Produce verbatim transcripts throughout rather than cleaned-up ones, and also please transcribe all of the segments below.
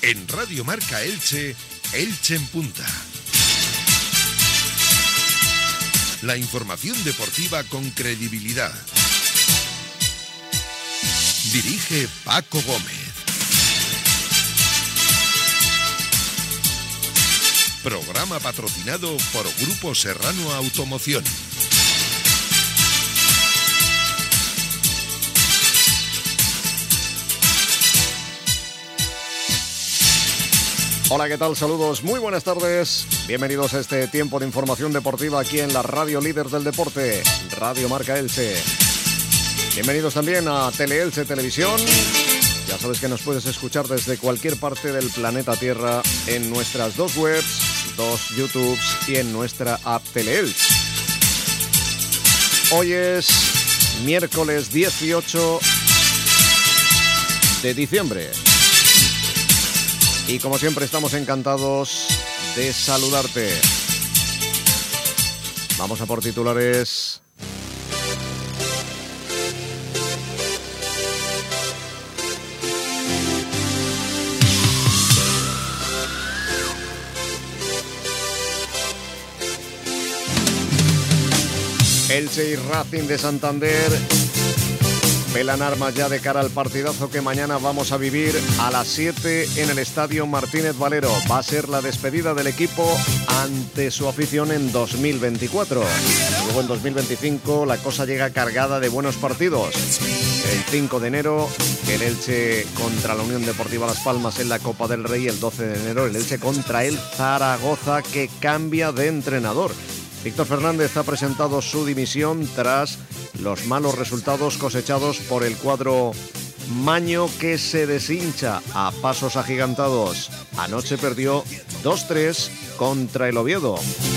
En Radio Marca Elche, Elche en Punta. La información deportiva con credibilidad. Dirige Paco Gómez. Programa patrocinado por Grupo Serrano Automoción. Hola, ¿qué tal? Saludos, muy buenas tardes. Bienvenidos a este tiempo de información deportiva aquí en la radio líder del deporte, Radio Marca Elche. Bienvenidos también a Tele-Elche Televisión. Ya sabes que nos puedes escuchar desde cualquier parte del planeta Tierra en nuestras dos webs, dos YouTubes y en nuestra app Tele-Elche. Hoy es miércoles dieciocho de diciembre. Y como siempre estamos encantados de saludarte. Vamos a por titulares. Elche y Racing de Santander pelan armas ya de cara al partidazo que mañana vamos a vivir a las siete en el Estadio Martínez Valero. Va a ser la despedida del equipo ante su afición en dos mil veinticuatro. Luego en dos mil veinticinco la cosa llega cargada de buenos partidos. El cinco de enero el Elche contra la Unión Deportiva Las Palmas en la Copa del Rey. El doce de enero el Elche contra el Zaragoza, que cambia de entrenador. Víctor Fernández ha presentado su dimisión tras los malos resultados cosechados por el cuadro maño, que se deshincha a pasos agigantados. Anoche perdió dos tres contra el Oviedo.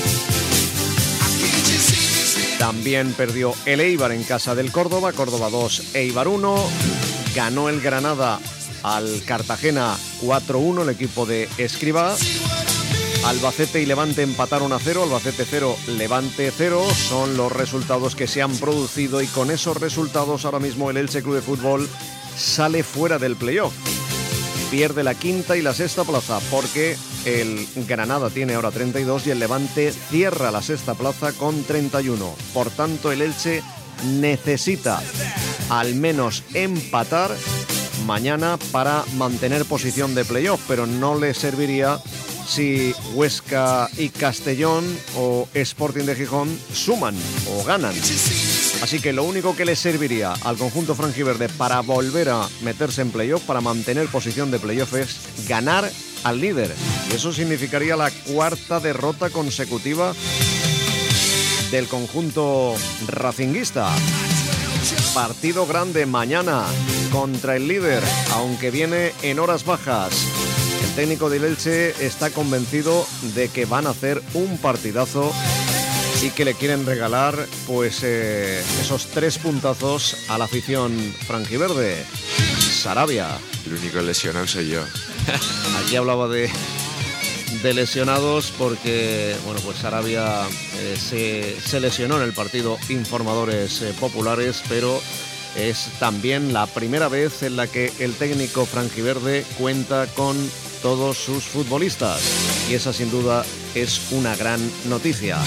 También perdió el Eibar en casa del Córdoba, Córdoba dos, Eibar uno. Ganó el Granada al Cartagena cuatro uno, el equipo de Escribá. Albacete y Levante empataron a cero, Albacete cero, Levante cero, son los resultados que se han producido, y con esos resultados ahora mismo el Elche Club de Fútbol sale fuera del playoff. Pierde la quinta y la sexta plaza porque el Granada tiene ahora treinta y dos y el Levante cierra la sexta plaza con treinta y uno. Por tanto, el Elche necesita al menos empatar mañana para mantener posición de playoff, pero no le serviría si Huesca y Castellón o Sporting de Gijón suman o ganan. Así que lo único que le serviría al conjunto franjiverde para volver a meterse en playoff, para mantener posición de playoff, es ganar al líder. Y eso significaría la cuarta derrota consecutiva del conjunto racinguista. Partido grande mañana contra el líder, aunque viene en horas bajas. El técnico del Elche está convencido de que van a hacer un partidazo y que le quieren regalar pues eh, esos tres puntazos a la afición franjiverde. Sarabia. El único lesionado soy yo. Aquí hablaba de, de lesionados porque bueno, pues Sarabia eh, se, se lesionó en el partido Informadores eh, Populares, pero es también la primera vez en la que el técnico franjiverde cuenta con todos sus futbolistas, y esa sin duda es una gran noticia.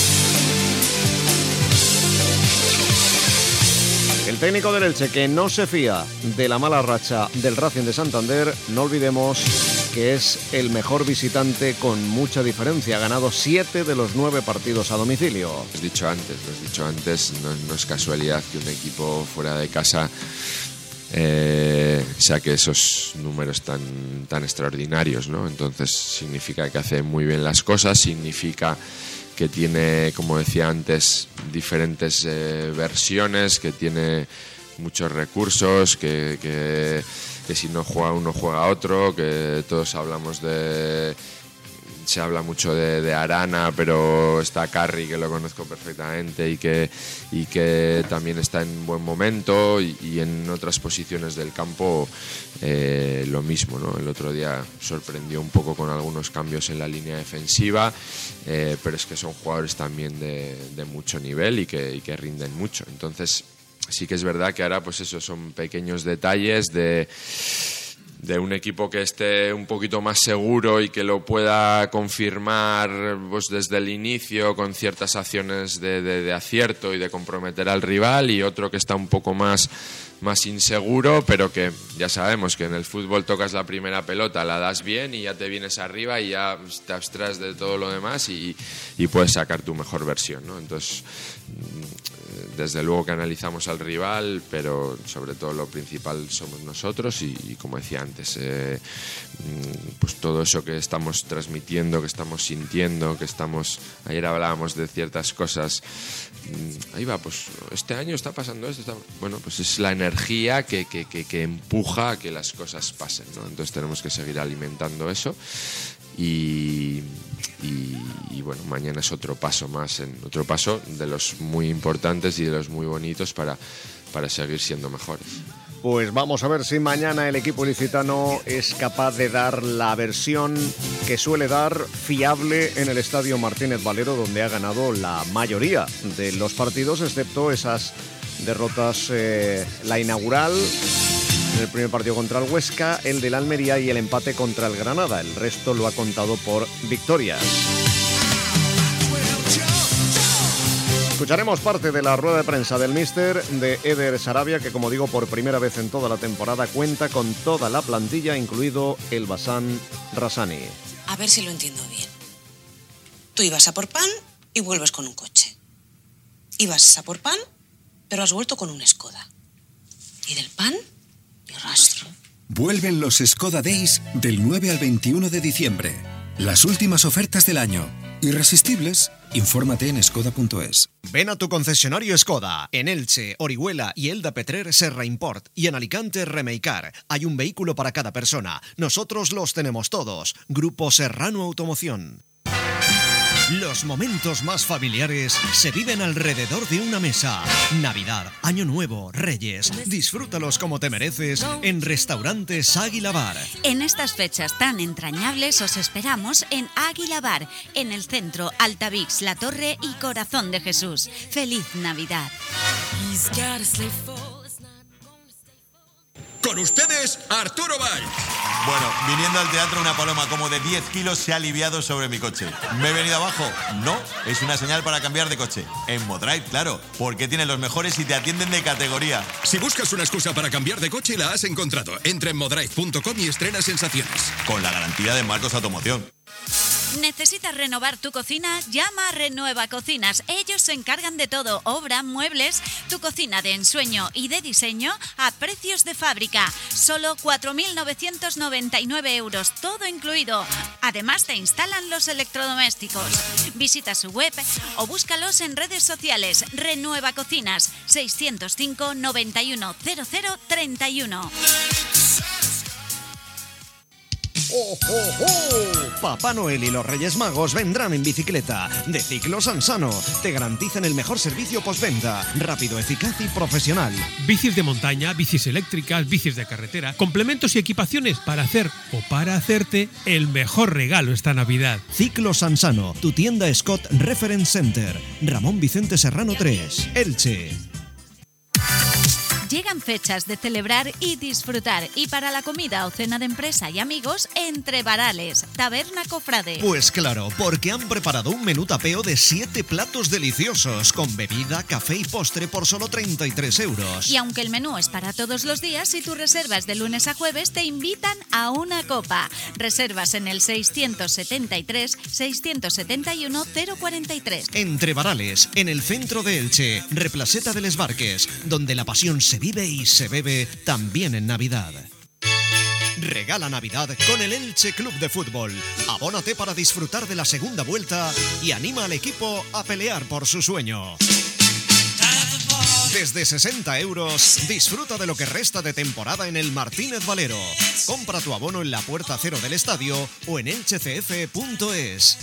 El técnico del Elche, que no se fía de la mala racha del Racing de Santander, no olvidemos que es el mejor visitante con mucha diferencia. Ha ganado siete de los nueve partidos a domicilio. Lo has dicho antes, lo has dicho antes, no, no es casualidad que un equipo fuera de casa Eh, saque esos números tan, tan extraordinarios, ¿no? Entonces significa que hace muy bien las cosas, significa que tiene, como decía antes, diferentes eh, versiones, que tiene muchos recursos, que, que, que si no juega uno juega otro, que todos hablamos de... Se habla mucho de, de Arana, pero está Carri, que lo conozco perfectamente y que, y que también está en buen momento, y, y en otras posiciones del campo eh, lo mismo, ¿no? El otro día sorprendió un poco con algunos cambios en la línea defensiva, eh, pero es que son jugadores también de, de mucho nivel y que, y que rinden mucho. Entonces sí que es verdad que ahora pues eso son pequeños detalles de... de un equipo que esté un poquito más seguro y que lo pueda confirmar pues desde el inicio con ciertas acciones de, de, de acierto y de comprometer al rival, y otro que está un poco más, más inseguro, pero que ya sabemos que en el fútbol tocas la primera pelota, la das bien y ya te vienes arriba y ya te abstraes de todo lo demás y, y puedes sacar tu mejor versión, ¿no? Entonces, desde luego que analizamos al rival, pero sobre todo lo principal somos nosotros y, y como decía antes, eh, pues todo eso que estamos transmitiendo, que estamos sintiendo, que estamos... Ayer hablábamos de ciertas cosas, ahí va, pues este año está pasando esto, está, bueno, pues es la energía que, que, que, que empuja a que las cosas pasen, ¿no? Entonces tenemos que seguir alimentando eso. Y, y, y bueno, mañana es otro paso más, en otro paso de los muy importantes y de los muy bonitos para, para seguir siendo mejores. Pues vamos a ver si mañana el equipo ilicitano es capaz de dar la versión que suele dar, fiable, en el Estadio Martínez Valero, donde ha ganado la mayoría de los partidos, excepto esas derrotas, eh, la inaugural, en el primer partido contra el Huesca, el del Almería y el empate contra el Granada. El resto lo ha contado por victorias. Escucharemos parte de la rueda de prensa del míster de Eder Sarabia, que, como digo, por primera vez en toda la temporada cuenta con toda la plantilla, incluido el Basan Rassani. A ver si lo entiendo bien. Tú ibas a por pan y vuelves con un coche. Ibas a por pan, pero has vuelto con un Skoda. ¿Y del pan? Ni rastro. Vuelven los Skoda Days del nueve al veintiuno de diciembre. Las últimas ofertas del año. Irresistibles. Infórmate en skoda punto es. Ven a tu concesionario Skoda. En Elche, Orihuela y Elda Petrer, Serra Import. Y en Alicante, Remeicar. Hay un vehículo para cada persona. Nosotros los tenemos todos. Grupo Serrano Automoción. Los momentos más familiares se viven alrededor de una mesa. Navidad, Año Nuevo, Reyes. Disfrútalos como te mereces en Restaurantes Águila Bar. En estas fechas tan entrañables os esperamos en Águila Bar, en el centro, Altavix, La Torre y Corazón de Jesús. ¡Feliz Navidad! Con ustedes, Arturo Valls. Bueno, viniendo al teatro, una paloma como de diez kilos se ha aliviado sobre mi coche. ¿Me he venido abajo? No, es una señal para cambiar de coche. En Modrive, claro, porque tienen los mejores y te atienden de categoría. Si buscas una excusa para cambiar de coche, la has encontrado. Entra en modrive punto com y estrena sensaciones. Con la garantía de Marcos Automoción. ¿Necesitas renovar tu cocina? Llama a Renueva Cocinas. Ellos se encargan de todo: obra, muebles, tu cocina de ensueño y de diseño a precios de fábrica. Solo cuatro mil novecientos noventa y nueve euros, todo incluido. Además te instalan los electrodomésticos. Visita su web o búscalos en redes sociales. Renueva Cocinas, seiscientos cinco, noventa y uno, cero cero, treinta y uno. ¡Oh, oh, oh! Papá Noel y los Reyes Magos vendrán en bicicleta de Ciclos Ansano. Te garantizan el mejor servicio postventa, rápido, eficaz y profesional. Bicis de montaña, bicis eléctricas, bicis de carretera, complementos y equipaciones para hacer o para hacerte el mejor regalo esta Navidad. Ciclos Ansano, tu tienda Scott Reference Center. Ramón Vicente Serrano tres, Elche. Llegan fechas de celebrar y disfrutar, y para la comida o cena de empresa y amigos, Entre Varales, Taberna Cofrade. Pues claro, porque han preparado un menú tapeo de siete platos deliciosos, con bebida, café y postre por solo treinta y tres euros. Y aunque el menú es para todos los días, si tú reservas de lunes a jueves, te invitan a una copa. Reservas en el seiscientos setenta y tres, seiscientos setenta y uno, cero cuarenta y tres. Entre Varales, en el centro de Elche, Replaceta de Les Barques, donde la pasión se vive y se bebe también en Navidad. Regala Navidad con el Elche Club de Fútbol. Abónate para disfrutar de la segunda vuelta y anima al equipo a pelear por su sueño. Desde sesenta euros, disfruta de lo que resta de temporada en el Martínez Valero. Compra tu abono en la puerta cero del estadio o en elche c f punto es.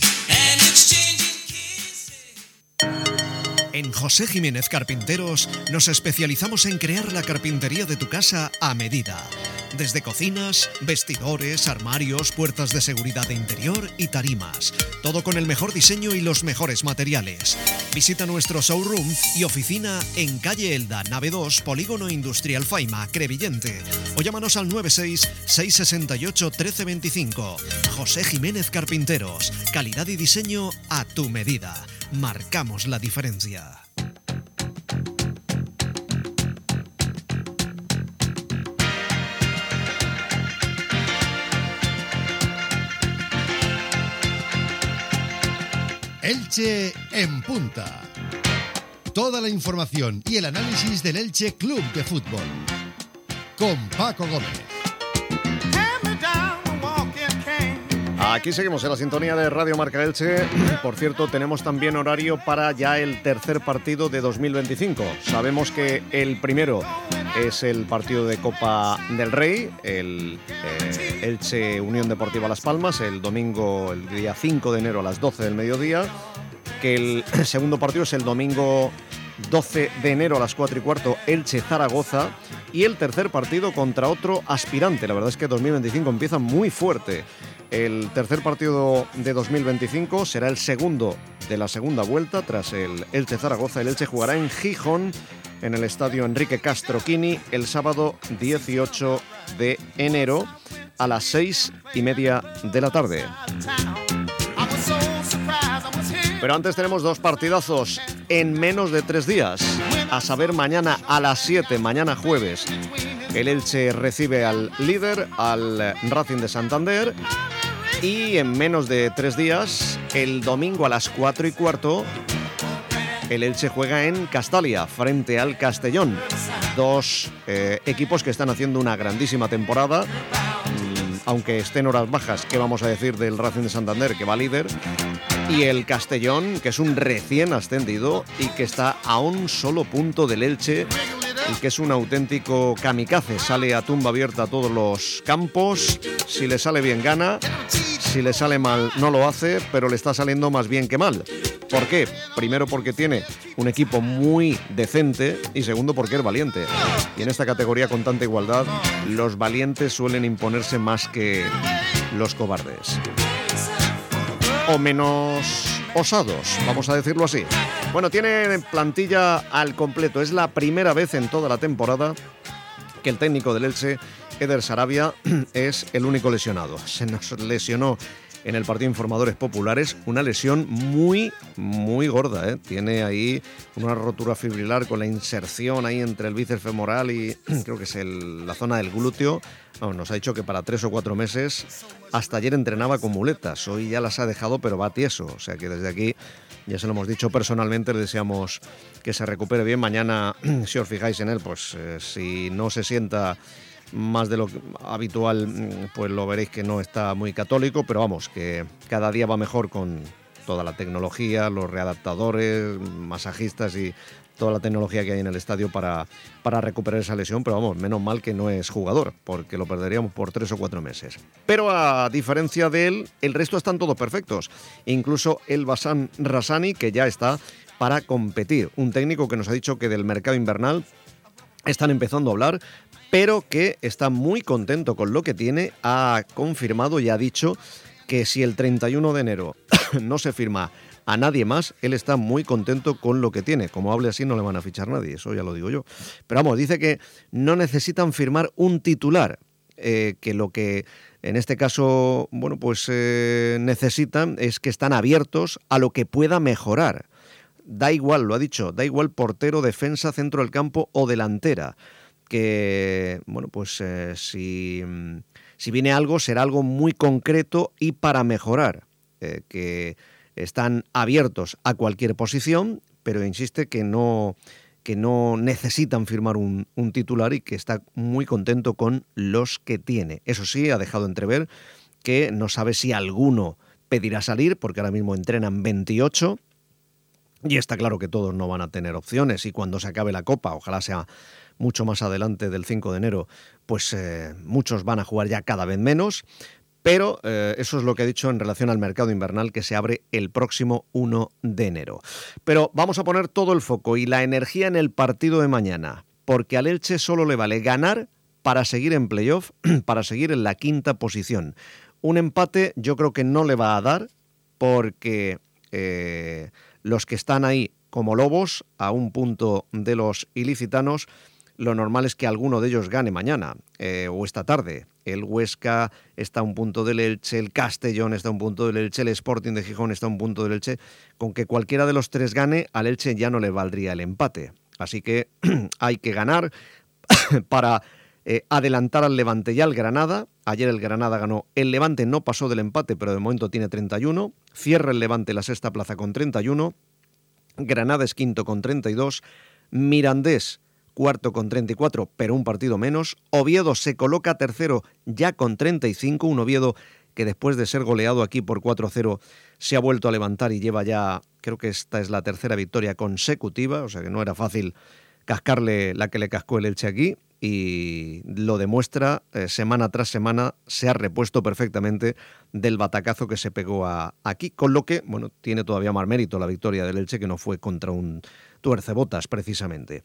En José Jiménez Carpinteros nos especializamos en crear la carpintería de tu casa a medida. Desde cocinas, vestidores, armarios, puertas de seguridad de interior y tarimas. Todo con el mejor diseño y los mejores materiales. Visita nuestro showroom y oficina en calle Elda, nave dos, Polígono Industrial Faima, Crevillente. O llámanos al nueve seis, seis seis ocho, uno tres dos cinco. José Jiménez Carpinteros. Calidad y diseño a tu medida. Marcamos la diferencia. Elche en punta. Toda la información y el análisis del Elche Club de Fútbol. Con Paco Gómez. Aquí seguimos en la sintonía de Radio Marca Elche. Por cierto, tenemos también horario para ya el tercer partido de dos mil veinticinco. Sabemos que el primero es el partido de Copa del Rey, el eh, Elche Unión Deportiva Las Palmas, el domingo, el día cinco de enero a las doce del mediodía. Que el segundo partido es el domingo doce de enero a las cuatro y cuarto, Elche Zaragoza. Y el tercer partido contra otro aspirante. La verdad es que dos mil veinticinco empieza muy fuerte. El tercer partido de dos mil veinticinco será el segundo de la segunda vuelta tras el Elche Zaragoza. El Elche jugará en Gijón, en el estadio Enrique Castroquini, el sábado dieciocho de enero a las seis y media de la tarde. Pero antes tenemos dos partidazos en menos de tres días. A saber, mañana a las siete, mañana jueves, el Elche recibe al líder, al Racing de Santander. Y en menos de tres días, el domingo a las cuatro y cuarto, el Elche juega en Castalia, frente al Castellón. Dos eh, equipos que están haciendo una grandísima temporada. Mm, aunque estén horas bajas, ¿qué vamos a decir del Racing de Santander, que va líder? Y el Castellón, que es un recién ascendido y que está a un solo punto del Elche y que es un auténtico kamikaze. Sale a tumba abierta a todos los campos. Si le sale bien, gana. Si le sale mal, no lo hace, pero le está saliendo más bien que mal. ¿Por qué? Primero, porque tiene un equipo muy decente y segundo, porque es valiente. Y en esta categoría, con tanta igualdad, los valientes suelen imponerse más que los cobardes. O menos osados, vamos a decirlo así. Bueno, tiene plantilla al completo. Es la primera vez en toda la temporada que el técnico del Elche, Eder Sarabia, es el único lesionado. Se nos lesionó en el partido Informadores Populares, una lesión muy, muy gorda, ¿eh? Tiene ahí una rotura fibrilar con la inserción ahí entre el bíceps femoral y creo que es el, la zona del glúteo. Bueno, nos ha dicho que para tres o cuatro meses, hasta ayer entrenaba con muletas, hoy ya las ha dejado pero va tieso, o sea que desde aquí ya se lo hemos dicho personalmente, le deseamos que se recupere bien. Mañana, si os fijáis en él, pues eh, si no se sienta más de lo habitual, pues lo veréis que no está muy católico, pero vamos, que cada día va mejor con toda la tecnología, los readaptadores, masajistas y toda la tecnología que hay en el estadio para, para recuperar esa lesión, pero vamos, menos mal que no es jugador, porque lo perderíamos por tres o cuatro meses. Pero a diferencia de él, el resto están todos perfectos, incluso el Basan Rassani, que ya está para competir, un técnico que nos ha dicho que del mercado invernal están empezando a hablar, pero que está muy contento con lo que tiene. Ha confirmado y ha dicho que si el treinta y uno de enero no se firma a nadie más, él está muy contento con lo que tiene. Como hable así no le van a fichar nadie, eso ya lo digo yo. Pero vamos, dice que no necesitan firmar un titular, eh, que lo que en este caso, bueno, pues eh, necesitan es que están abiertos a lo que pueda mejorar. Da igual, lo ha dicho, da igual portero, defensa, centro del campo o delantera. Que, bueno, pues eh, si, si viene algo, será algo muy concreto y para mejorar, eh, que están abiertos a cualquier posición, pero insiste que no, que no necesitan firmar un, un titular y que está muy contento con los que tiene. Eso sí, ha dejado entrever que no sabe si alguno pedirá salir, porque ahora mismo entrenan veintiocho, y está claro que todos no van a tener opciones, y cuando se acabe la Copa, ojalá sea mucho más adelante del cinco de enero, pues eh, muchos van a jugar ya cada vez menos, pero eh, eso es lo que ha dicho en relación al mercado invernal que se abre el próximo uno de enero. Pero vamos a poner todo el foco y la energía en el partido de mañana, porque al Elche solo le vale ganar para seguir en playoff, para seguir en la quinta posición. Un empate yo creo que no le va a dar, porque eh, los que están ahí como lobos, a un punto de los ilicitanos, lo normal es que alguno de ellos gane mañana eh, o esta tarde. El Huesca está a un punto del Elche, el Castellón está a un punto del Elche, el Sporting de Gijón está a un punto del Elche. Con que cualquiera de los tres gane, al Elche ya no le valdría el empate. Así que hay que ganar para eh, adelantar al Levante y al Granada. Ayer el Granada ganó, el Levante no pasó del empate, pero de momento tiene treinta y uno. Cierra el Levante la sexta plaza con treinta y uno. Granada es quinto con treinta y dos. Mirandés cuarto con treinta y cuatro, pero un partido menos. Oviedo se coloca tercero ya con treinta y cinco, un Oviedo que después de ser goleado aquí por cuatro cero se ha vuelto a levantar y lleva ya, creo que esta es la tercera victoria consecutiva, o sea que no era fácil cascarle la que le cascó el Elche aquí, y lo demuestra eh, semana tras semana, se ha repuesto perfectamente del batacazo que se pegó a, aquí, con lo que, bueno, tiene todavía más mérito la victoria del Elche, que no fue contra un tuercebotas precisamente.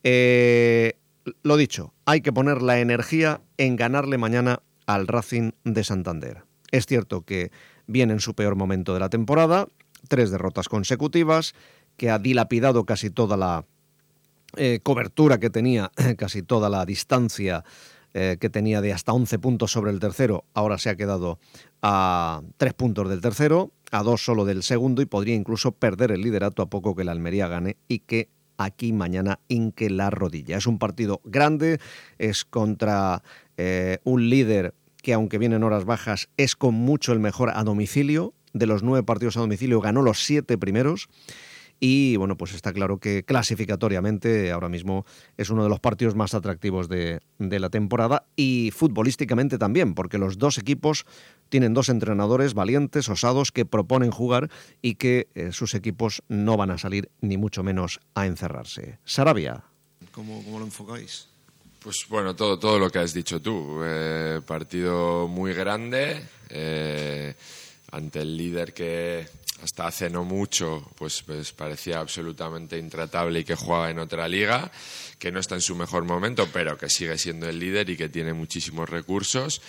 Eh, lo dicho, hay que poner la energía en ganarle mañana al Racing de Santander. Es cierto que viene en su peor momento de la temporada, tres derrotas consecutivas, que ha dilapidado casi toda la eh, cobertura que tenía, casi toda la distancia eh, que tenía de hasta once puntos sobre el tercero. Ahora se ha quedado a tres puntos del tercero, a dos solo del segundo, y podría incluso perder el liderato a poco que la Almería gane y que aquí mañana hinque la rodilla. Es un partido grande, es contra eh, un líder que, aunque viene en horas bajas, es con mucho el mejor a domicilio. De los nueve partidos a domicilio ganó los siete primeros. Y bueno, pues está claro que clasificatoriamente ahora mismo es uno de los partidos más atractivos de, de la temporada, y futbolísticamente también, porque los dos equipos tienen dos entrenadores valientes, osados, que proponen jugar y que eh, sus equipos no van a salir ni mucho menos a encerrarse. Sarabia. ¿Cómo, cómo lo enfocáis? Pues bueno, todo, todo lo que has dicho tú. Eh, partido muy grande, eh, ante el líder que hasta hace no mucho pues, pues parecía absolutamente intratable y que jugaba en otra liga, que no está en su mejor momento, pero que sigue siendo el líder y que tiene muchísimos recursos.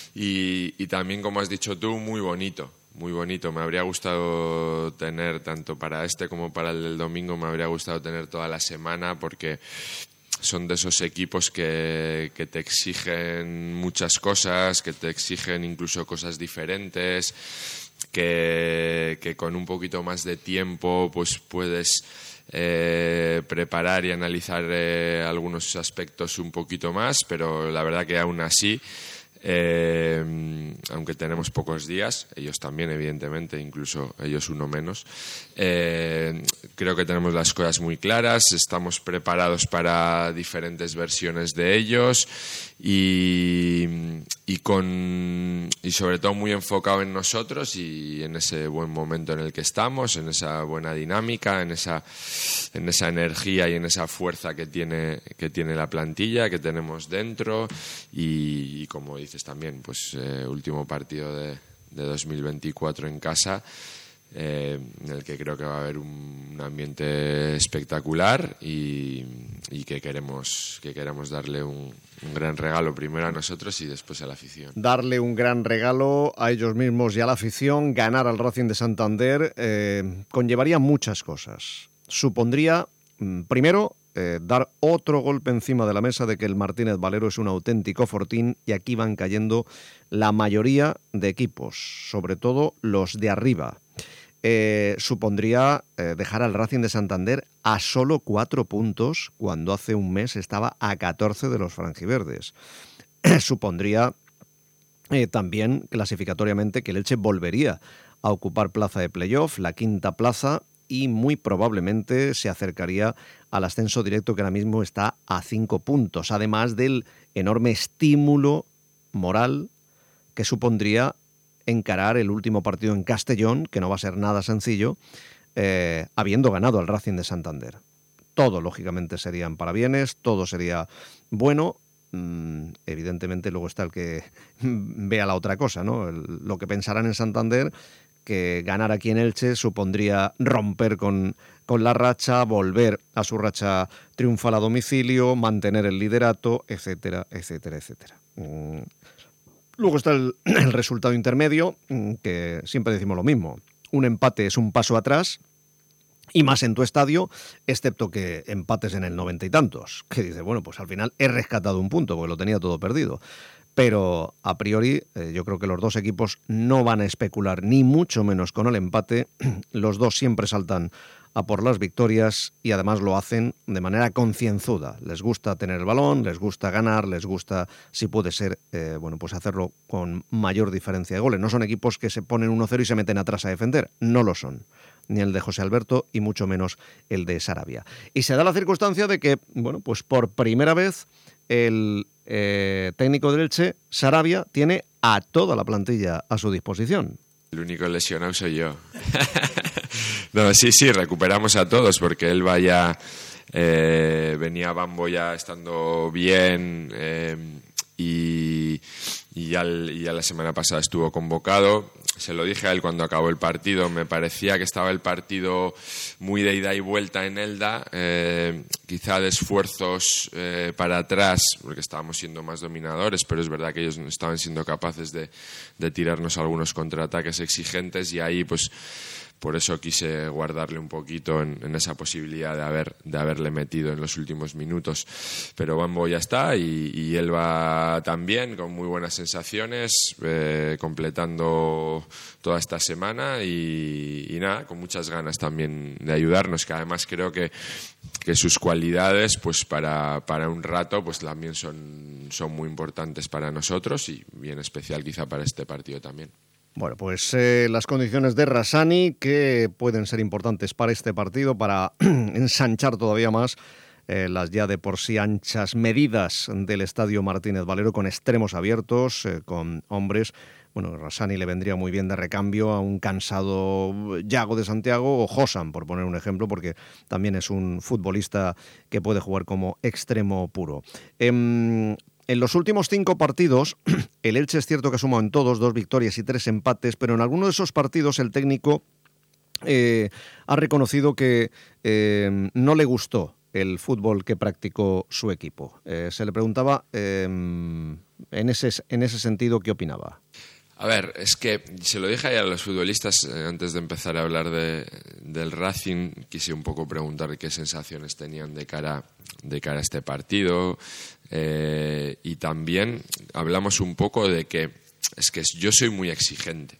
Y, y también, como has dicho tú, muy bonito, muy bonito. Me habría gustado tener, tanto para este como para el del domingo, me habría gustado tener toda la semana, porque son de esos equipos que, que te exigen muchas cosas, que te exigen incluso cosas diferentes, que, que con un poquito más de tiempo pues puedes eh, preparar y analizar eh, algunos aspectos un poquito más, pero la verdad que aún así, eh, aunque tenemos pocos días, ellos también evidentemente, incluso ellos uno menos, eh, creo que tenemos las cosas muy claras, estamos preparados para diferentes versiones de ellos y, y con y sobre todo muy enfocado en nosotros y en ese buen momento en el que estamos, en esa buena dinámica, en esa en esa energía y en esa fuerza que tiene que tiene la plantilla, que tenemos dentro, y, y como dices también, pues eh, último partido de, de dos mil veinticuatro en casa, eh, en el que creo que va a haber un, un ambiente espectacular y, y que queremos que queremos darle un, un gran regalo primero a nosotros y después a la afición. Darle un gran regalo a ellos mismos y a la afición. Ganar al Racing de Santander eh, conllevaría muchas cosas. Supondría, primero, eh, dar otro golpe encima de la mesa de que el Martínez Valero es un auténtico fortín, y aquí van cayendo la mayoría de equipos, sobre todo los de arriba. Eh, supondría eh, dejar al Racing de Santander a solo cuatro puntos cuando hace un mes estaba a catorce de los franjiverdes. Supondría eh, también clasificatoriamente que el Elche volvería a ocupar plaza de playoff, la quinta plaza, y muy probablemente se acercaría al ascenso directo, que ahora mismo está a cinco puntos, además del enorme estímulo moral que supondría encarar el último partido en Castellón, que no va a ser nada sencillo, eh, habiendo ganado al Racing de Santander. Todo, lógicamente, serían parabienes, todo sería bueno, mmm, evidentemente luego está el que vea la otra cosa, ¿no? El, lo que pensarán en Santander, que ganar aquí en Elche supondría romper con, con la racha, volver a su racha triunfal a domicilio, mantener el liderato, etcétera, etcétera, etcétera. Mm. Luego está el, el resultado intermedio, que siempre decimos lo mismo. Un empate es un paso atrás, y más en tu estadio, excepto que empates en el noventa y tantos, que dice, bueno, pues al final he rescatado un punto, porque lo tenía todo perdido. Pero a priori eh, yo creo que los dos equipos no van a especular ni mucho menos con el empate. Los dos siempre saltan a por las victorias y además lo hacen de manera concienzuda. Les gusta tener el balón, les gusta ganar, les gusta, si puede ser, eh, bueno, pues hacerlo con mayor diferencia de goles. No son equipos que se ponen uno cero y se meten atrás a defender, no lo son. Ni el de José Alberto y mucho menos el de Sarabia. Y se da la circunstancia de que, bueno, pues por primera vez el eh, técnico del Elche, Sarabia, tiene a toda la plantilla a su disposición. El único lesionado soy yo. No, sí, sí, recuperamos a todos porque él vaya, eh, venía Bambo ya estando bien eh, y, y, ya el, y ya la semana pasada estuvo convocado. Se lo dije a él cuando acabó el partido, me parecía que estaba el partido muy de ida y vuelta en Elda, eh, quizá de esfuerzos eh, para atrás, porque estábamos siendo más dominadores, pero es verdad que ellos no estaban siendo capaces de, de tirarnos algunos contraataques exigentes y ahí pues por eso quise guardarle un poquito en, en esa posibilidad de haber de haberle metido en los últimos minutos. Pero Bambo ya está y, y él va también con muy buenas sensaciones, eh, completando toda esta semana y, y nada, con muchas ganas también de ayudarnos, que además creo que, que sus cualidades pues para, para un rato pues también son, son muy importantes para nosotros y bien especial quizá para este partido también. Bueno, pues eh, las condiciones de Rassani que pueden ser importantes para este partido, para ensanchar todavía más eh, las ya de por sí anchas medidas del Estadio Martínez Valero, con extremos abiertos, eh, con hombres. Bueno, Rassani le vendría muy bien de recambio a un cansado Yago de Santiago o Josan, por poner un ejemplo, porque también es un futbolista que puede jugar como extremo puro. Eh, En los últimos cinco partidos, el Elche es cierto que ha sumado en todos dos victorias y tres empates, pero en alguno de esos partidos el técnico eh, ha reconocido que eh, no le gustó el fútbol que practicó su equipo. Eh, se le preguntaba eh, en ese, en ese sentido qué opinaba. A ver, es que se lo dije a los futbolistas eh, antes de empezar a hablar de, del Racing, quise un poco preguntar qué sensaciones tenían de cara, de cara a este partido. Eh, y también hablamos un poco de que es que yo soy muy exigente.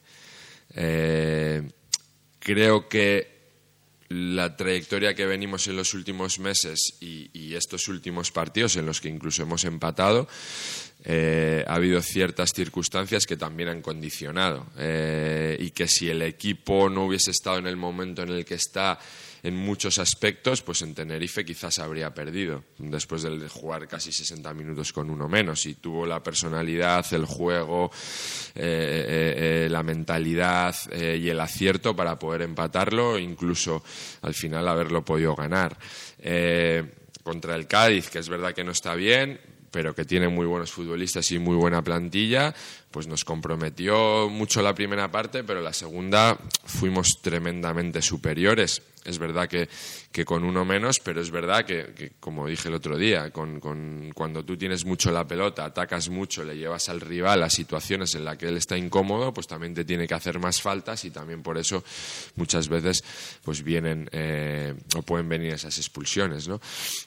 Eh, creo que la trayectoria que venimos en los últimos meses y, y estos últimos partidos en los que incluso hemos empatado, eh, ha habido ciertas circunstancias que también han condicionado eh, y que si el equipo no hubiese estado en el momento en el que está en muchos aspectos, pues en Tenerife quizás habría perdido después de jugar casi sesenta minutos con uno menos, y tuvo la personalidad, el juego, eh, eh, eh, la mentalidad eh, y el acierto para poder empatarlo, incluso al final haberlo podido ganar. Eh, contra el Cádiz, que es verdad que no está bien, pero que tiene muy buenos futbolistas y muy buena plantilla, pues nos comprometió mucho la primera parte, pero la segunda fuimos tremendamente superiores. Es verdad que, que con uno menos, pero es verdad que, que como dije el otro día, con, con, cuando tú tienes mucho la pelota, atacas mucho, le llevas al rival a situaciones en las que él está incómodo, pues también te tiene que hacer más faltas y también por eso muchas veces pues vienen eh, o pueden venir esas expulsiones, ¿no?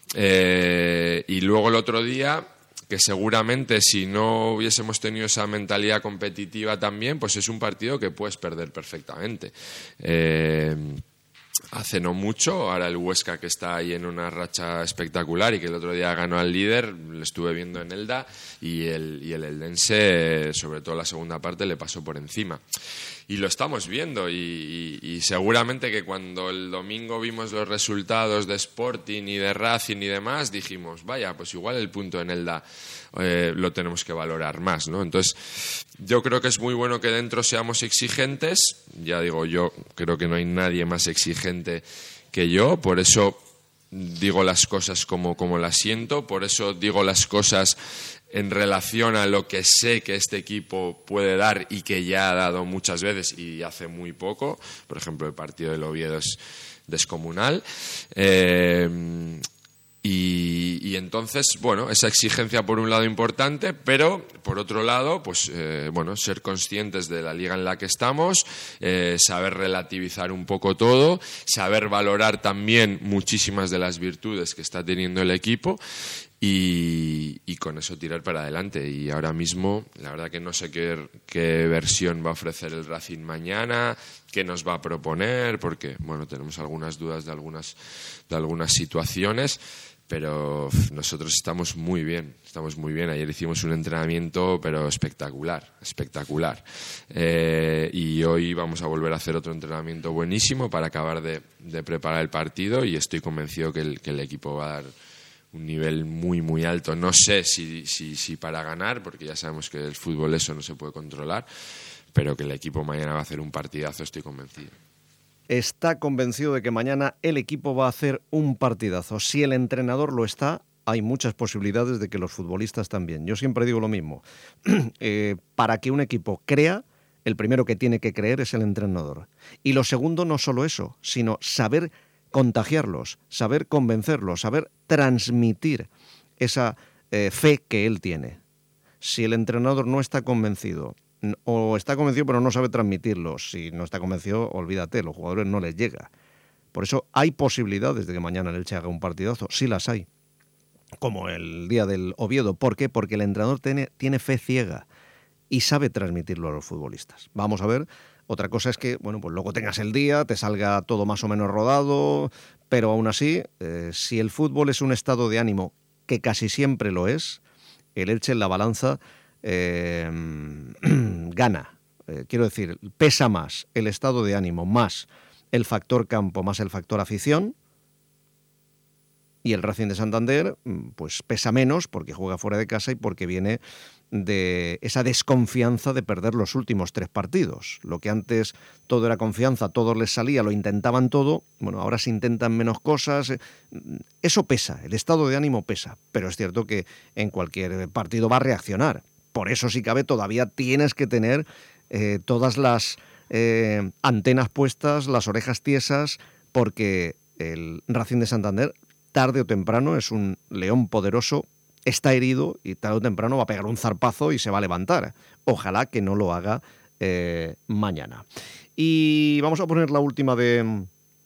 Eh, y luego el otro día, que seguramente si no hubiésemos tenido esa mentalidad competitiva también, pues es un partido que puedes perder perfectamente. Eh, hace no mucho, ahora el Huesca, que está ahí en una racha espectacular y que el otro día ganó al líder, lo estuve viendo en Elda, y el, y el eldense, sobre todo la segunda parte, le pasó por encima. Y lo estamos viendo y, y, y seguramente que cuando el domingo vimos los resultados de Sporting y de Racing y demás, dijimos, vaya, pues igual el punto en Elda eh, lo tenemos que valorar más, ¿no? Entonces, yo creo que es muy bueno que dentro seamos exigentes. Ya digo, yo creo que no hay nadie más exigente que yo, por eso digo las cosas como, como las siento, por eso digo las cosas en relación a lo que sé que este equipo puede dar y que ya ha dado muchas veces y hace muy poco. Por ejemplo, el partido del Oviedo es descomunal. Eh, y, y entonces, bueno, esa exigencia por un lado importante, pero por otro lado, pues eh, bueno, ser conscientes de la liga en la que estamos, eh, saber relativizar un poco todo, saber valorar también muchísimas de las virtudes que está teniendo el equipo. Y, y con eso tirar para adelante. Y ahora mismo, la verdad que no sé qué, qué versión va a ofrecer el Racing mañana, qué nos va a proponer, porque bueno, tenemos algunas dudas de algunas, de algunas situaciones, pero nosotros estamos muy bien, estamos muy bien. Ayer hicimos un entrenamiento, pero espectacular, espectacular. Eh, y hoy vamos a volver a hacer otro entrenamiento buenísimo para acabar de, de preparar el partido, y estoy convencido que el, que el equipo va a dar un nivel muy, muy alto. No sé si, si, si para ganar, porque ya sabemos que el fútbol eso no se puede controlar, pero que el equipo mañana va a hacer un partidazo, estoy convencido. Está convencido de que mañana el equipo va a hacer un partidazo. Si el entrenador lo está, hay muchas posibilidades de que los futbolistas también. Yo siempre digo lo mismo. eh, para que un equipo crea, el primero que tiene que creer es el entrenador. Y lo segundo, no solo eso, sino saber contagiarlos, saber convencerlos, saber transmitir esa eh, fe que él tiene. Si el entrenador no está convencido, o está convencido pero no sabe transmitirlo, si no está convencido, olvídate, los jugadores no les llega. Por eso hay posibilidades de que mañana el Elche haga un partidazo, sí las hay, como el día del Oviedo. ¿Por qué? Porque el entrenador tiene, tiene fe ciega y sabe transmitirlo a los futbolistas. Vamos a ver. Otra cosa es que, bueno, pues luego tengas el día, te salga todo más o menos rodado, pero aún así, eh, si el fútbol es un estado de ánimo, que casi siempre lo es, el Elche en la balanza eh, gana. Eh, quiero decir, pesa más el estado de ánimo, más el factor campo, más el factor afición, y el Racing de Santander pues pesa menos porque juega fuera de casa y porque viene de esa desconfianza de perder los últimos tres partidos. Lo que antes todo era confianza, todo les salía, lo intentaban todo, bueno, ahora se intentan menos cosas. Eso pesa, el estado de ánimo pesa, pero es cierto que en cualquier partido va a reaccionar. Por eso, si cabe, todavía tienes que tener eh, todas las eh, antenas puestas, las orejas tiesas, porque el Racing de Santander tarde o temprano es un león poderoso, está herido y tarde o temprano va a pegar un zarpazo y se va a levantar. Ojalá que no lo haga eh, mañana. Y vamos a poner la última de,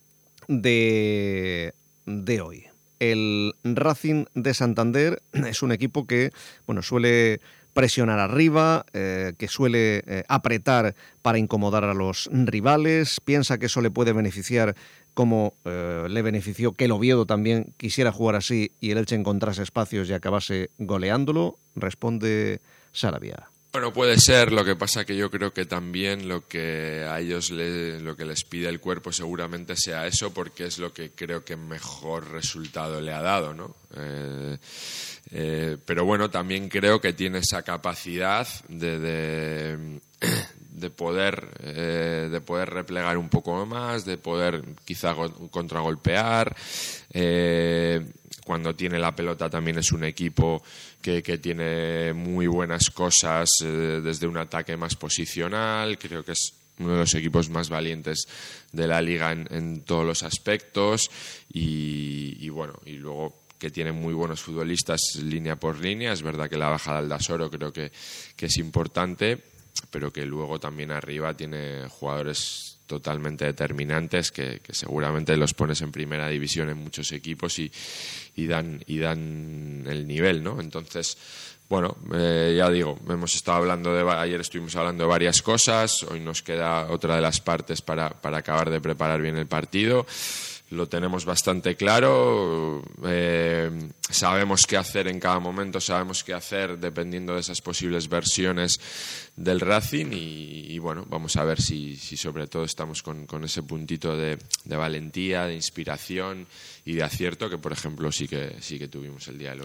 de, de hoy. El Racing de Santander es un equipo que, bueno, suele presionar arriba, eh, que suele eh, apretar para incomodar a los rivales, piensa que eso le puede beneficiar como eh, le benefició que el Oviedo también quisiera jugar así y el Elche encontrase espacios y acabase goleándolo. Responde Sarabia. Bueno, puede ser, lo que pasa que yo creo que también lo que a ellos le, lo que les pide el cuerpo seguramente sea eso, porque es lo que creo que mejor resultado le ha dado, ¿no? Eh, eh, pero bueno, también creo que tiene esa capacidad de, de, de poder eh, de poder replegar un poco más, de poder quizá contragolpear. Eh, cuando tiene la pelota también es un equipo que, que tiene muy buenas cosas eh, desde un ataque más posicional. Creo que es uno de los equipos más valientes de la liga en, en todos los aspectos y, y bueno, y luego que tiene muy buenos futbolistas línea por línea. Es verdad que la bajada al Dasoro creo que, que es importante, pero que luego también arriba tiene jugadores totalmente determinantes que, que seguramente los pones en primera división en muchos equipos y, y dan y dan el nivel, ¿no? Entonces, bueno, eh, ya digo, hemos estado hablando de ayer estuvimos hablando de varias cosas, hoy nos queda otra de las partes para, para acabar de preparar bien el partido. Lo tenemos bastante claro, eh, sabemos qué hacer en cada momento, sabemos qué hacer dependiendo de esas posibles versiones del Racing y, y bueno, vamos a ver si, si sobre todo estamos con, con ese puntito de, de valentía, de inspiración y de acierto que, por ejemplo, sí que, sí que tuvimos el día del Oviedo.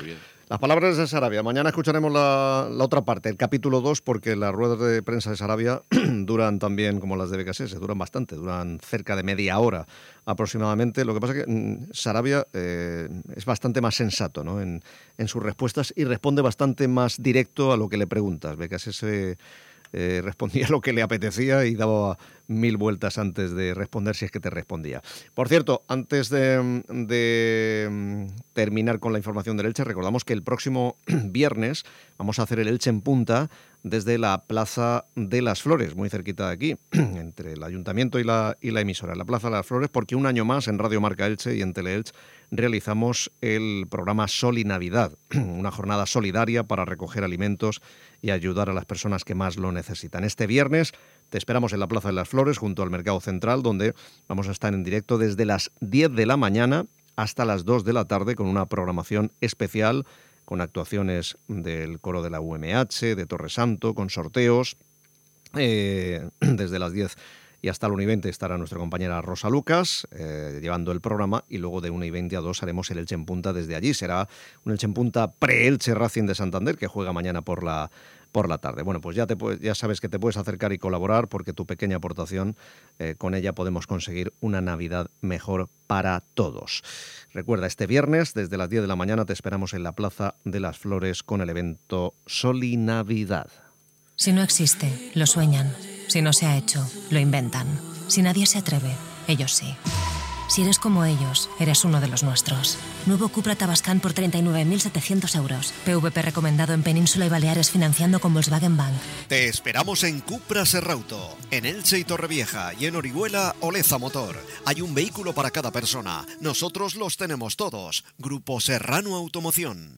Las palabras de Sarabia. Mañana escucharemos la, la otra parte, el capítulo dos, porque las ruedas de prensa de Sarabia duran también como las de B K S S, duran bastante, duran cerca de media hora aproximadamente. Lo que pasa es que mm, Sarabia eh, es bastante más sensato, ¿no? en, en sus respuestas y responde bastante más directo a lo que le preguntas. B K S S eh, respondía lo que le apetecía y daba mil vueltas antes de responder, si es que te respondía. Por cierto, antes de, de terminar con la información del Elche, recordamos que el próximo viernes vamos a hacer el Elche en Punta desde la Plaza de las Flores, muy cerquita de aquí, entre el Ayuntamiento y la, y la emisora, la Plaza de las Flores, porque un año más en Radio Marca Elche y en Teleelch realizamos el programa Sol y Navidad, una jornada solidaria para recoger alimentos y ayudar a las personas que más lo necesitan. Este viernes te esperamos en la Plaza de las Flores, junto al Mercado Central, donde vamos a estar en directo desde las diez de la mañana hasta las dos de la tarde con una programación especial, con actuaciones del coro de la U M H, de Torre Santo, con sorteos. Eh, desde las diez y hasta la una y veinte estará nuestra compañera Rosa Lucas eh, llevando el programa, y luego de una y veinte a dos haremos el Elche en Punta desde allí. Será un Elche en Punta pre-Elche Racing de Santander, que juega mañana por la por la tarde. Bueno, pues ya, te, ya sabes que te puedes acercar y colaborar, porque tu pequeña aportación, eh, con ella podemos conseguir una Navidad mejor para todos. Recuerda, este viernes, desde las diez de la mañana, te esperamos en la Plaza de las Flores con el evento Sol y Navidad. Si no existe, lo sueñan. Si no se ha hecho, lo inventan. Si nadie se atreve, ellos sí. Si eres como ellos, eres uno de los nuestros. Nuevo Cupra Tabascan por treinta y nueve mil setecientos euros. P V P recomendado en Península y Baleares, financiando con Volkswagen Bank. Te esperamos en Cupra Serrauto, en Elche y Torrevieja, y en Orihuela, Oleza Motor. Hay un vehículo para cada persona. Nosotros los tenemos todos. Grupo Serrano Automoción.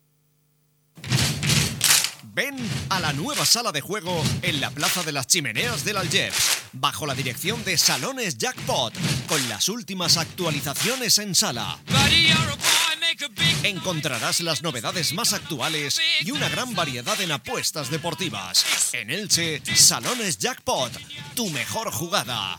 Ven a la nueva sala de juego en la Plaza de las Chimeneas del Algeps, bajo la dirección de Salones Jackpot, con las últimas actualizaciones en sala. Encontrarás las novedades más actuales y una gran variedad en apuestas deportivas. En Elche, Salones Jackpot, tu mejor jugada.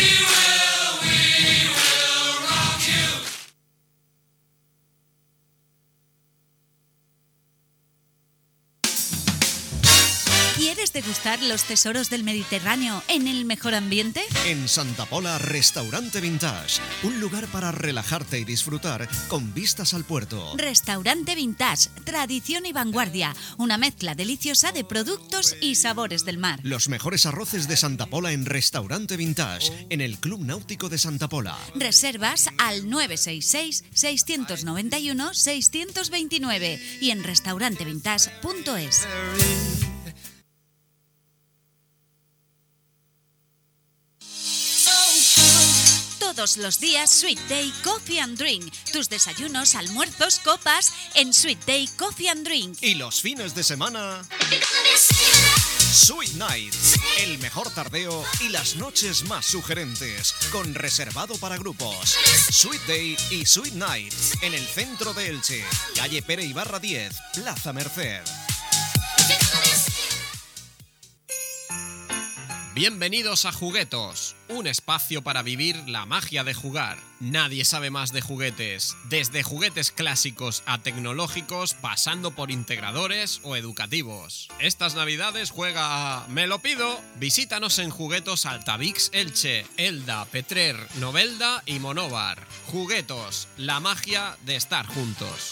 ¿Quieres degustar los tesoros del Mediterráneo en el mejor ambiente? En Santa Pola, Restaurante Vintage, un lugar para relajarte y disfrutar con vistas al puerto. Restaurante Vintage, tradición y vanguardia, una mezcla deliciosa de productos y sabores del mar. Los mejores arroces de Santa Pola en Restaurante Vintage, en el Club Náutico de Santa Pola. Reservas al nueve seis seis, seis nueve uno, seis dos nueve y en restaurante vintage punto es. Todos los días Sweet Day Coffee and Drink. Tus desayunos, almuerzos, copas en Sweet Day Coffee and Drink. Y los fines de semana, Sweet Night, el mejor tardeo y las noches más sugerentes, con reservado para grupos. Sweet Day y Sweet Night, en el centro de Elche, calle Pere Ibarra diez, Plaza Merced. Bienvenidos a Juguetos, un espacio para vivir la magia de jugar. Nadie sabe más de juguetes, desde juguetes clásicos a tecnológicos, pasando por integradores o educativos. Estas navidades juega a Me lo pido. Visítanos en Juguetos Altavix Elche, Elda, Petrer, Novelda y Monóvar. Juguetos, la magia de estar juntos.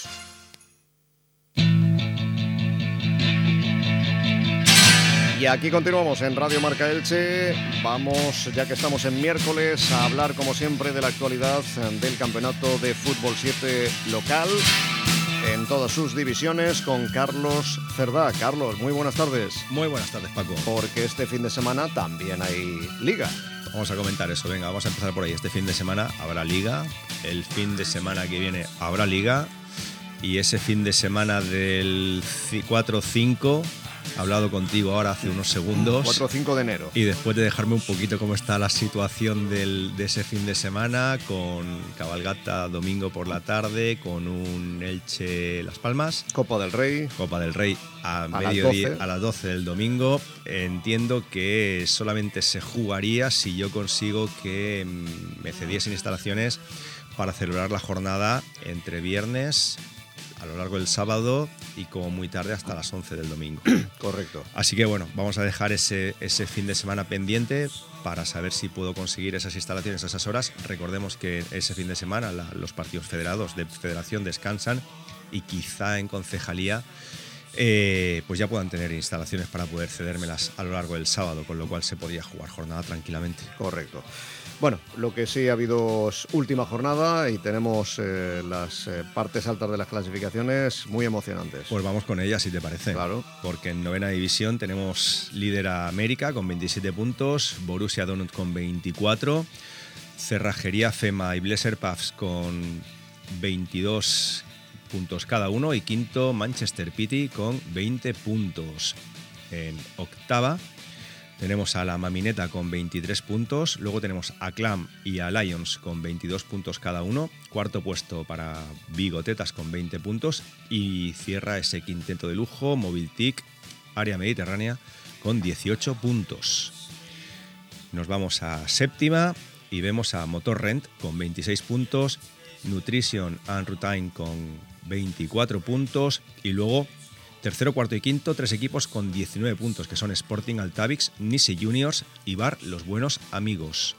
Y aquí continuamos en Radio Marca Elche. Vamos, ya que estamos en miércoles, a hablar como siempre de la actualidad del campeonato de fútbol siete local en todas sus divisiones con Carlos Cerdá. Carlos, muy buenas tardes. Muy buenas tardes, Paco. Porque este fin de semana también hay liga. Vamos a comentar eso, venga, vamos a empezar por ahí. Este fin de semana habrá liga, el fin de semana que viene habrá liga, y ese fin de semana del cuatro cinco... He hablado contigo ahora hace unos segundos. cuatro o cinco de enero. Y después de dejarme un poquito cómo está la situación del, de ese fin de semana, con cabalgata domingo por la tarde, con un Elche Las Palmas. Copa del Rey. Copa del Rey a, a mediodía, a las doce del domingo. Entiendo que solamente se jugaría si yo consigo que me cediesen instalaciones para celebrar la jornada entre viernes a lo largo del sábado y como muy tarde hasta las once del domingo. Correcto. Así que bueno, vamos a dejar ese, ese fin de semana pendiente para saber si puedo conseguir esas instalaciones a esas horas. Recordemos que ese fin de semana la, los partidos federados de federación descansan y quizá en concejalía eh, pues ya puedan tener instalaciones para poder cedérmelas a lo largo del sábado, con lo cual se podría jugar jornada tranquilamente. Correcto. Bueno, lo que sí ha habido es última jornada y tenemos eh, las eh, partes altas de las clasificaciones muy emocionantes. Pues vamos con ellas, si te parece. Claro. Porque en novena división tenemos líder a América con veintisiete puntos, Borussia Dortmund con veinticuatro, Cerrajería, Fema y Bleser Pafs con veintidós puntos cada uno y quinto Manchester City con veinte puntos. En octava tenemos a la Mamineta con veintitrés puntos, luego tenemos a Clam y a Lions con veintidós puntos cada uno, cuarto puesto para Bigotetas con veinte puntos y cierra ese quinteto de lujo Mobiltic, Área Mediterránea, con dieciocho puntos. Nos vamos a séptima y vemos a Motor Rent con veintiséis puntos, Nutrition and Routine con veinticuatro puntos y luego tercero, cuarto y quinto, tres equipos con diecinueve puntos, que son Sporting Altavix, Nisi Juniors y Bar Los Buenos Amigos.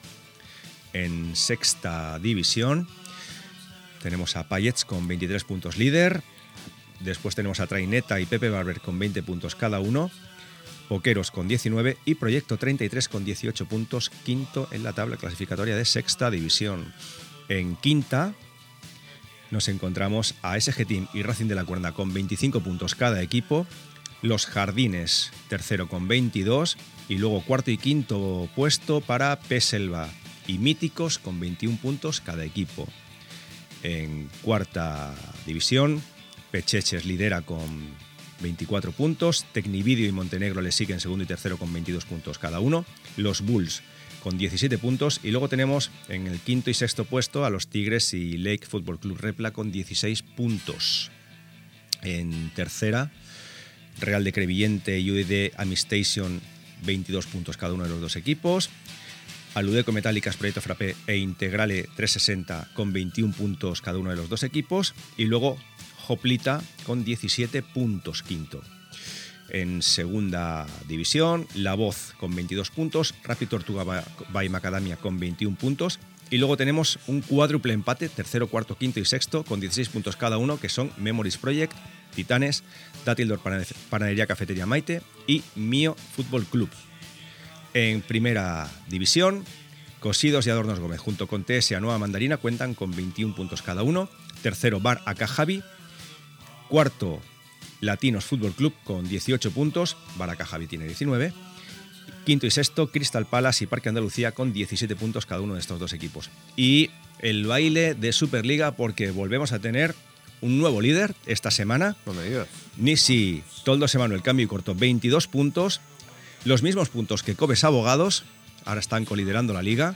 En sexta división tenemos a Payets con veintitrés puntos líder, después tenemos a Traineta y Pepe Barber con veinte puntos cada uno, Poqueros con diecinueve y Proyecto treinta y tres con dieciocho puntos, quinto en la tabla clasificatoria de sexta división. En quinta nos encontramos a S G Team y Racing de la Cuerda con veinticinco puntos cada equipo, Los Jardines tercero con veintidós y luego cuarto y quinto puesto para P. Selva y Míticos con veintiún puntos cada equipo. En cuarta división, Pecheches lidera con veinticuatro puntos, Tecnivideo y Montenegro le siguen segundo y tercero con veintidós puntos cada uno, Los Bulls con diecisiete puntos y luego tenemos en el quinto y sexto puesto a los Tigres y Lake Football Club Repla con dieciséis puntos. En tercera, Real de Crevillente y U D Amistation veintidós puntos cada uno de los dos equipos, Aludeco Metálicas, Proyecto Frappé e Integrale trescientos sesenta con veintiún puntos cada uno de los dos equipos y luego Hoplita con diecisiete puntos quinto. En segunda división, La Voz con veintidós puntos, Rapid Tortuga by Macadamia con veintiún puntos y luego tenemos un cuádruple empate, tercero, cuarto, quinto y sexto con dieciséis puntos cada uno, que son Memories Project, Titanes, Datildor Panadería Cafetería Maite y Mío Fútbol Club. En primera división, Cosidos y Adornos Gómez junto con T S A Nueva Mandarina cuentan con veintiún puntos cada uno, tercero Bar Acá Javi, cuarto Latinos Fútbol Club con dieciocho puntos, Baraca Javi tiene diecinueve, quinto y sexto Crystal Palace y Parque Andalucía con diecisiete puntos cada uno de estos dos equipos. Y el baile de Superliga porque volvemos a tener un nuevo líder esta semana. No me digas. Nisi Toldos Emanuel Cambio y Corto, veintidós puntos, los mismos puntos que Cobes Abogados, ahora están coliderando la liga.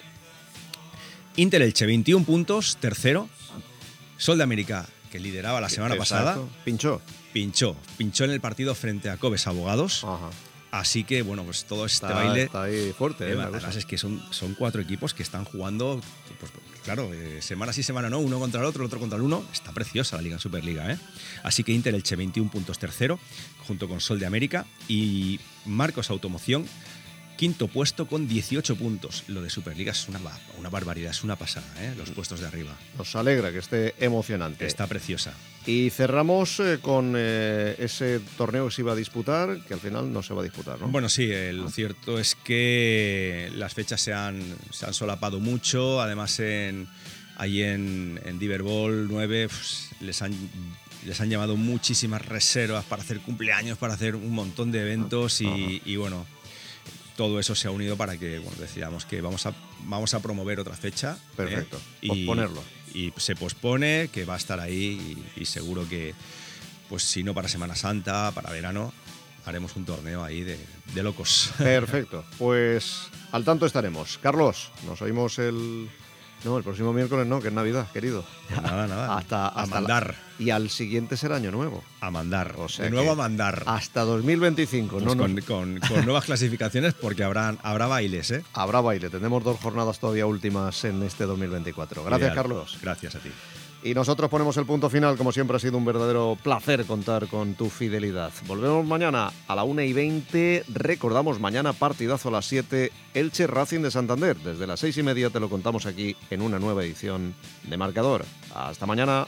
Inter Elche, veintiún puntos, tercero. Sol de América, que lideraba la semana Exacto. pasada. Pinchó. Pinchó, pinchó en el partido frente a Cobes Abogados. Ajá. Así que, bueno, pues todo este Está, baile. está ahí fuerte, ¿eh? Eh, la además cosa. es que son, son cuatro equipos que están jugando, pues claro, eh, semana sí, semana no, uno contra el otro, el otro contra el uno. Está preciosa la Liga Superliga, ¿eh? Así que Inter Elche, veintiún puntos tercero, junto con Sol de América. Y Marcos Automoción, quinto puesto con dieciocho puntos. Lo de Superliga es una, una barbaridad, es una pasada, ¿eh? Los puestos de arriba. Nos alegra que esté emocionante. Está preciosa. Y cerramos eh, con eh, ese torneo que se iba a disputar, que al final no se va a disputar, ¿no? Bueno, sí, eh, lo cierto es que las fechas se han, se han solapado mucho. Además, en, ahí en, en Diverbol nueve pues, les, han, les han llamado muchísimas reservas para hacer cumpleaños, para hacer un montón de eventos y, y bueno, todo eso se ha unido para que bueno, decidamos que vamos a, vamos a promover otra fecha. Perfecto, ¿eh? posponerlo. Y, y se pospone, que va a estar ahí y, y seguro que, pues si no para Semana Santa, para verano, haremos un torneo ahí de, de locos. Perfecto, pues al tanto estaremos. Carlos, nos oímos el... No, el próximo miércoles no, que es Navidad, querido. Pues nada, nada. Hasta, a hasta mandar. La... Y al siguiente será Año Nuevo. A mandar. O sea de nuevo que a mandar. Hasta dos mil veinticinco. Pues no, con, no. con, con nuevas clasificaciones porque habrá, habrá bailes, ¿eh? Habrá baile. Tenemos dos jornadas todavía últimas en este dos mil veinticuatro. Gracias, Ideal. Carlos. Gracias a ti. Y nosotros ponemos el punto final. Como siempre, ha sido un verdadero placer contar con tu fidelidad. Volvemos mañana a la una y veinte. Recordamos, mañana partidazo a las siete, Elche Racing de Santander. Desde las seis y media te lo contamos aquí en una nueva edición de Marcador. Hasta mañana.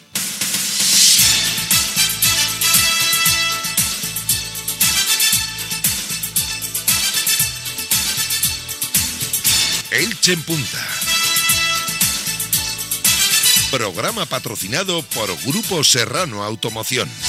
Elche en Punta. Programa patrocinado por Grupo Serrano Automoción.